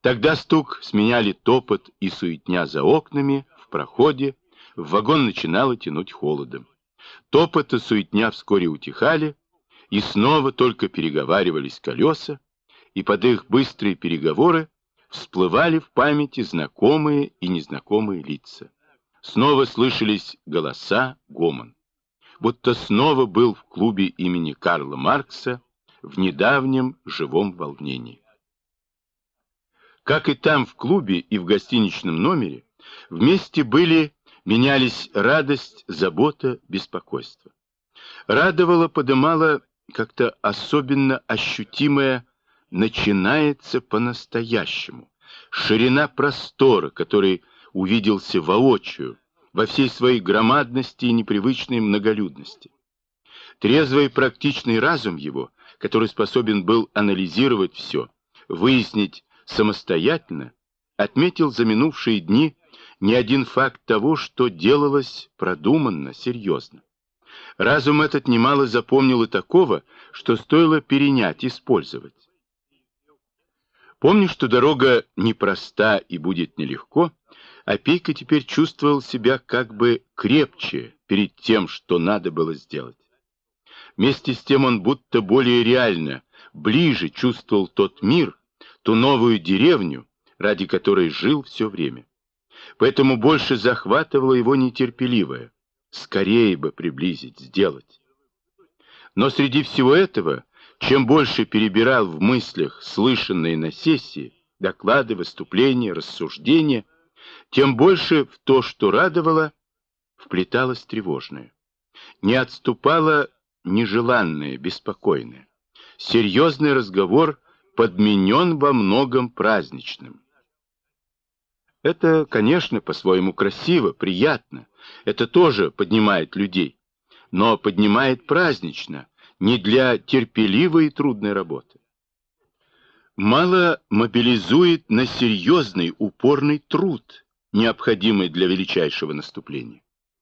Тогда стук сменяли топот и суетня за окнами, в проходе, в вагон начинало тянуть холодом. Топот и суетня вскоре утихали, и снова только переговаривались колеса, и под их быстрые переговоры всплывали в памяти знакомые и незнакомые лица. Снова слышались голоса, гомон. Будто снова был в клубе имени Карла Маркса в недавнем живом волнении. Как и там в клубе и в гостиничном номере, вместе менялись радость, забота, беспокойство. Радовало, подымало как-то особенно ощутимое «начинается по-настоящему», ширина простора, который увиделся воочию, во всей своей громадности и непривычной многолюдности. Трезвый и практичный разум его, который способен был анализировать все, выяснить самостоятельно, отметил за минувшие дни не один факт того, что делалось продуманно, серьезно. Разум этот немало запомнил и такого, что стоило перенять, использовать. Помня, что дорога непроста и будет нелегко, Опейка теперь чувствовал себя как бы крепче перед тем, что надо было сделать. Вместе с тем он будто более реально, ближе чувствовал тот мир, ту новую деревню, ради которой жил все время. Поэтому больше захватывало его нетерпеливое. Скорее бы приблизить, сделать. Но среди всего этого, чем больше перебирал в мыслях слышанные на сессии, доклады, выступления, рассуждения, тем больше в то, что радовало, вплеталось тревожное. Не отступало нежеланное, беспокойное. Серьезный разговор подменен во многом праздничным. Это, конечно, по-своему красиво, приятно. Это тоже поднимает людей. Но поднимает празднично, не для терпеливой и трудной работы. Мало мобилизует на серьезный, упорный труд, необходимый для величайшего наступления.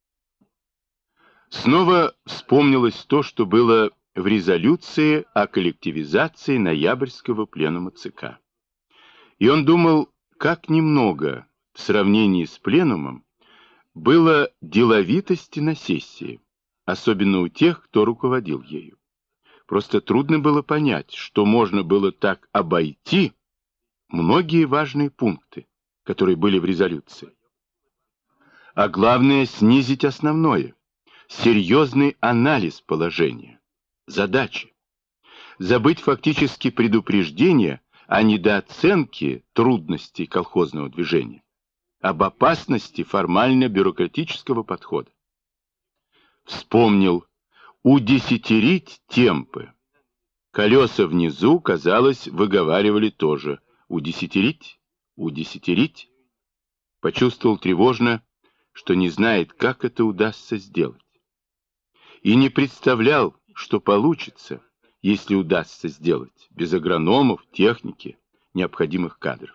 Снова вспомнилось то, что было в резолюции о коллективизации ноябрьского пленума ЦК. И он думал, как немного в сравнении с пленумом было деловитости на сессии, особенно у тех, кто руководил ею. Просто трудно было понять, что можно было так обойти многие важные пункты, которые были в резолюции. А главное, снизить основное, серьезный анализ положения, задачи. Забыть фактически предупреждение о недооценке трудностей колхозного движения, об опасности формально-бюрократического подхода. Вспомнил, удесятерить темпы. Колеса внизу, казалось, выговаривали тоже. Удесятерить, удесятерить. Почувствовал тревожно, что не знает, как это удастся сделать. И не представлял, что получится, если удастся сделать, без агрономов, техники, необходимых кадров.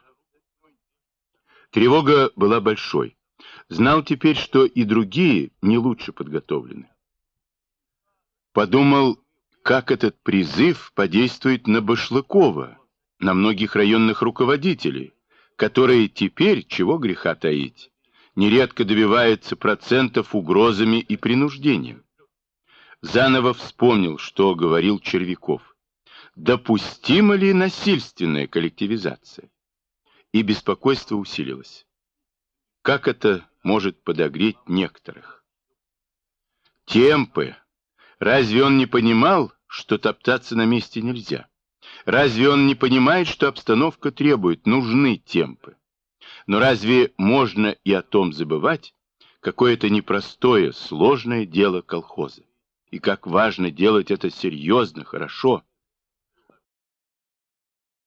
Тревога была большой. Знал теперь, что и другие не лучше подготовлены. Подумал, как этот призыв подействует на Башлыкова, на многих районных руководителей, которые теперь, чего греха таить, нередко добиваются процентов угрозами и принуждением. Заново вспомнил, что говорил Червяков. Допустима ли насильственная коллективизация? И беспокойство усилилось. Как это может подогреть некоторых? Темпы. Разве он не понимал, что топтаться на месте нельзя? Разве он не понимает, что обстановка требует, нужны темпы? Но разве можно и о том забывать, какое это непростое, сложное дело колхоза? И как важно делать это серьезно, хорошо,